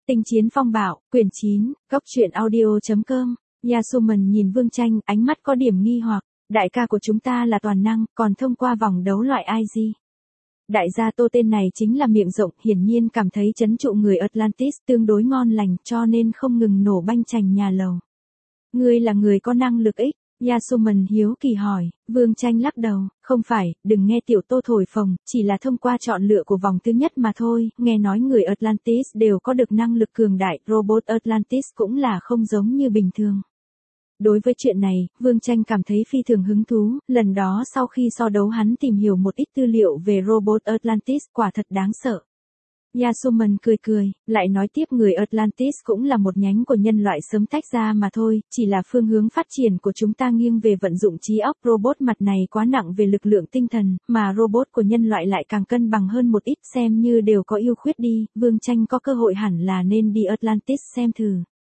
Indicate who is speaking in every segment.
Speaker 1: Tinh chiến phong bạo, quyển 9, góc truyện audio.com. Yasuman nhìn Vương Tranh, ánh mắt có điểm nghi hoặc. Đại ca của chúng ta là toàn năng, còn thông qua vòng đấu loại IG. Đại gia Tô tên này chính là miệng rộng, hiển nhiên cảm thấy trấn trụ người Atlantis tương đối ngon lành, cho nên không ngừng nổ banh chành nhà lầu. Ngươi là người có năng lực ích. Yasuman hiếu kỳ hỏi. Vương Tranh lắc đầu, không phải, đừng nghe tiểu Tô thổi phồng, chỉ là thông qua chọn lựa của vòng thứ nhất mà thôi, nghe nói người Atlantis đều có được năng lực cường đại, robot Atlantis cũng là không giống như bình thường. Đối với chuyện này, Vương Tranh cảm thấy phi thường hứng thú, lần đó sau khi so đấu hắn tìm hiểu một ít tư liệu về robot Atlantis, quả thật đáng sợ. Yasuman cười cười, lại nói tiếp người Atlantis cũng là một nhánh của nhân loại sớm tách ra mà thôi, chỉ là phương hướng phát triển của chúng ta nghiêng về vận dụng trí óc, robot mặt này quá nặng về lực lượng tinh thần, mà robot của nhân loại lại càng cân bằng hơn một ít, xem như đều có ưu khuyết đi, Vương Tranh có cơ hội hẳn là nên đi Atlantis xem thử.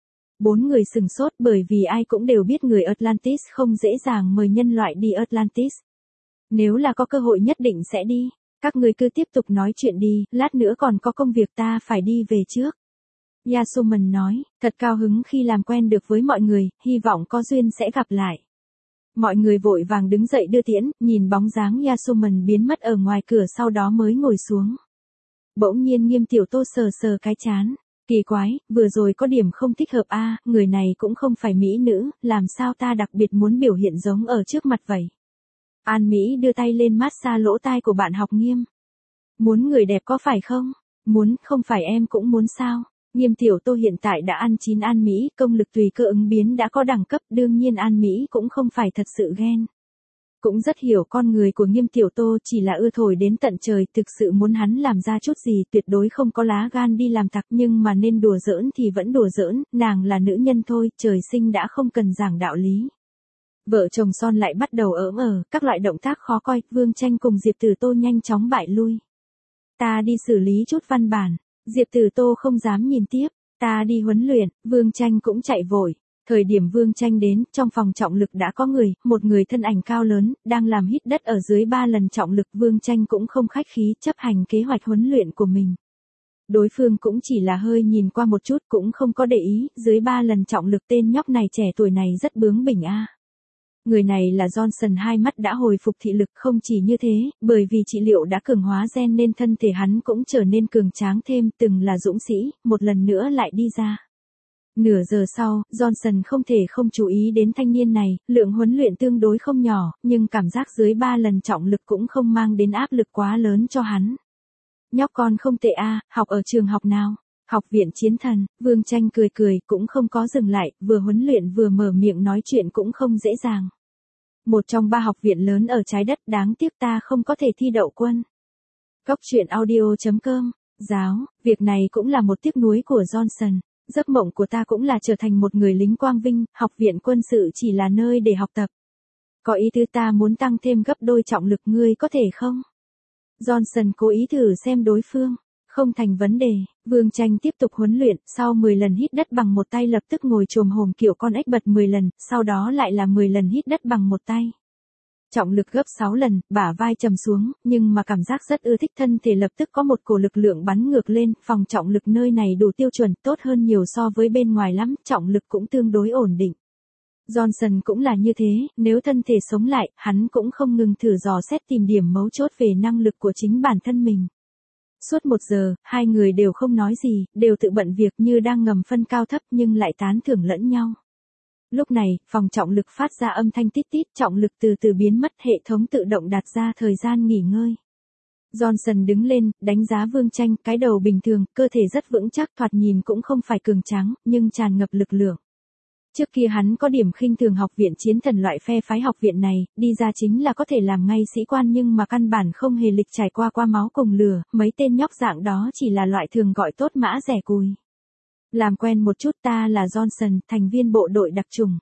Speaker 1: Bốn người sừng sốt bởi vì ai cũng đều biết người Atlantis không dễ dàng mời nhân loại đi Atlantis. Nếu là có cơ hội nhất định sẽ đi. Các người cứ tiếp tục nói chuyện đi, lát nữa còn có công việc ta phải đi về trước. Yasuman nói, thật cao hứng khi làm quen được với mọi người, hy vọng có duyên sẽ gặp lại. Mọi người vội vàng đứng dậy đưa tiễn, nhìn bóng dáng Yasuman biến mất ở ngoài cửa sau đó mới ngồi xuống. Bỗng nhiên Nghiêm Tiểu Tô sờ sờ cái trán. Kỳ quái, vừa rồi có điểm không thích hợp a, người này cũng không phải mỹ nữ, làm sao ta đặc biệt muốn biểu hiện giống ở trước mặt vậy. An Mỹ đưa tay lên massage lỗ tai của bạn học Nghiêm. Muốn người đẹp có phải không? Muốn, không phải em cũng muốn sao? Nghiêm Tiểu Tô hiện tại đã ăn chín An Mỹ, công lực tùy cơ ứng biến đã có đẳng cấp, đương nhiên An Mỹ cũng không phải thật sự ghen. Cũng rất hiểu con người của Nghiêm Tiểu Tô, chỉ là ưa thổi đến tận trời, thực sự muốn hắn làm ra chút gì tuyệt đối không có lá gan đi làm tặc, nhưng mà nên đùa giỡn thì vẫn đùa giỡn, nàng là nữ nhân thôi, trời sinh đã không cần giảng đạo lý. Vợ chồng son lại bắt đầu các loại động tác khó coi, Vương Tranh cùng Diệp Tử Tô nhanh chóng bại lui. Ta đi xử lý chút văn bản, Diệp Tử Tô không dám nhìn tiếp, ta đi huấn luyện, Vương Tranh cũng chạy vội. Thời điểm Vương Tranh đến, trong phòng trọng lực đã có người, một người thân ảnh cao lớn, đang làm hít đất ở dưới 3 lần trọng lực, Vương Tranh cũng không khách khí, chấp hành kế hoạch huấn luyện của mình. Đối phương cũng chỉ là hơi nhìn qua một chút cũng không có để ý, dưới 3 lần trọng lực tên nhóc này trẻ tuổi này rất bướng bỉnh a. Người này là Johnson, hai mắt đã hồi phục thị lực, không chỉ như thế, bởi vì trị liệu đã cường hóa gen nên thân thể hắn cũng trở nên cường tráng thêm, từng là dũng sĩ, một lần nữa lại đi ra. Nửa giờ sau, Johnson không thể không chú ý đến thanh niên này, lượng huấn luyện tương đối không nhỏ, nhưng cảm giác dưới 3 lần trọng lực cũng không mang đến áp lực quá lớn cho hắn. Nhóc con không tệ a, học ở trường học nào? Học viện Chiến Thần. Vương Tranh cười cười, cũng không có dừng lại, vừa huấn luyện vừa mở miệng nói chuyện cũng không dễ dàng. Một trong 3 học viện lớn ở trái đất, đáng tiếc ta không có thể thi đậu quân. Góc truyện audio.com. Giáo, việc này cũng là một tiếc nuối của Johnson. Giấc mộng của ta cũng là trở thành một người lính quang vinh, học viện quân sự chỉ là nơi để học tập. Có ý tứ ta muốn tăng thêm gấp đôi trọng lực, ngươi có thể không? Johnson cố ý thử xem đối phương. Không thành vấn đề, Vương Tranh tiếp tục huấn luyện, sau 10 lần hít đất bằng một tay lập tức ngồi chồm hổm kiểu con ếch bật 10 lần, sau đó lại là 10 lần hít đất bằng một tay. Trọng lực gấp 6 lần, bả vai trầm xuống, nhưng mà cảm giác rất ưa thích, thân thể lập tức có một cổ lực lượng bắn ngược lên, phòng trọng lực nơi này đủ tiêu chuẩn, tốt hơn nhiều so với bên ngoài lắm, trọng lực cũng tương đối ổn định. Johnson cũng là như thế, nếu thân thể sống lại, hắn cũng không ngừng thử dò xét tìm điểm mấu chốt về năng lực của chính bản thân mình. Suốt 1 giờ, hai người đều không nói gì, đều tự bận việc như đang ngầm phân cao thấp nhưng lại tán thưởng lẫn nhau. Lúc này, phòng trọng lực phát ra âm thanh tít tít, trọng lực từ từ biến mất, hệ thống tự động đặt ra thời gian nghỉ ngơi. Johnson đứng lên, đánh giá Vương Tranh, cái đầu bình thường, cơ thể rất vững chắc, thoạt nhìn cũng không phải cường tráng, nhưng tràn ngập lực lượng. Trước kia hắn có điểm khinh thường học viện Chiến Thần loại phe phái học viện này, đi ra chính là có thể làm ngay sĩ quan nhưng mà căn bản không hề lịch trải qua máu cùng lửa, mấy tên nhóc dạng đó chỉ là loại thường gọi tốt mã rẻ cùi. Làm quen một chút, ta là Johnson, thành viên bộ đội đặc chủng.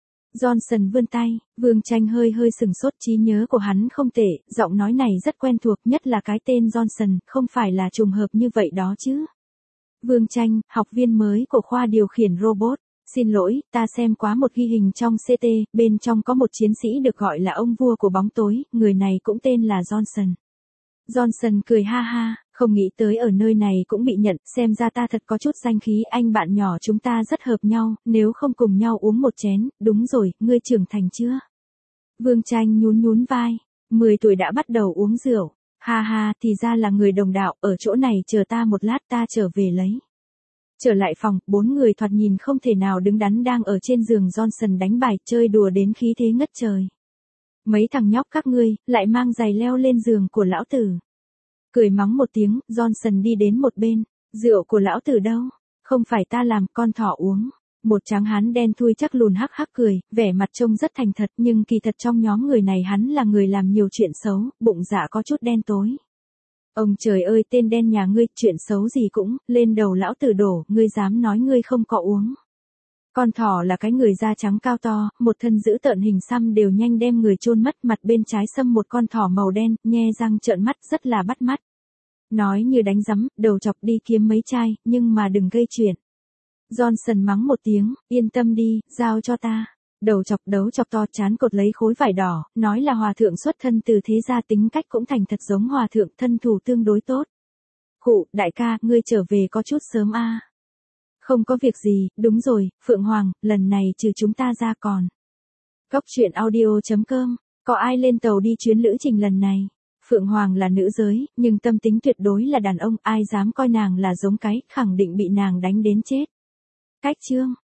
Speaker 1: Johnson vươn tay, Vương Tranh hơi sừng sốt, trí nhớ của hắn không tệ, giọng nói này rất quen thuộc, nhất là cái tên Johnson, không phải là trùng hợp như vậy đó chứ. Vương Tranh, học viên mới của khoa điều khiển robot. Xin lỗi, ta xem quá một ghi hình trong CT, bên trong có một chiến sĩ được gọi là ông vua của bóng tối, người này cũng tên là Johnson. Johnson cười ha ha, Không nghĩ tới ở nơi này cũng bị nhận, xem ra ta thật có chút danh khí, anh bạn nhỏ chúng ta rất hợp nhau, nếu không cùng nhau uống một chén, đúng rồi, ngươi trưởng thành chưa? Vương Tranh nhún nhún vai, 10 tuổi đã bắt đầu uống rượu, ha ha, thì ra là người đồng đạo, ở chỗ này chờ ta một lát ta trở về lấy. Trở lại phòng, 4 người thoạt nhìn không thể nào đứng đắn đang ở trên giường Johnson đánh bài, chơi đùa đến khí thế ngất trời. Mấy thằng nhóc các ngươi, lại mang giày leo lên giường của lão tử. Cười mắng một tiếng, Johnson đi đến một bên, rượu của lão tử đâu? Không phải ta làm, con thỏ uống. Một tráng hán đen thui chắc lùn hắc hắc cười, vẻ mặt trông rất thành thật, nhưng kỳ thật trong nhóm người này hắn là người làm nhiều chuyện xấu, bụng dạ có chút đen tối. Ông trời ơi, tên đen nhà ngươi, chuyện xấu gì cũng lên đầu lão tử đổ, ngươi dám nói ngươi không có uống. Con thỏ là cái người da trắng cao to, một thân dữ tợn hình xăm đều nhanh đem người chôn mất, mặt bên trái xâm một con thỏ màu đen, nhe răng trợn mắt rất là bắt mắt. Nói như đánh rắm, đầu chọc đi kiếm mấy chai, nhưng mà đừng gây chuyện. Johnson mắng một tiếng, yên tâm đi, giao cho ta. Đầu chọc đấu chọc to chán cột lấy khối vải đỏ, nói là hòa thượng xuất thân từ thế gia, tính cách cũng thành thật giống hòa thượng, thân thủ tương đối tốt. Khụ, đại ca, ngươi trở về có chút sớm a. Không có việc gì, đúng rồi, Phượng Hoàng, lần này trừ chúng ta ra còn. Góc truyện audio.com, có ai lên tàu đi chuyến lữ trình lần này? Phượng Hoàng là nữ giới, nhưng tâm tính tuyệt đối là đàn ông, ai dám coi nàng là giống cái, khẳng định bị nàng đánh đến chết. Cách chương.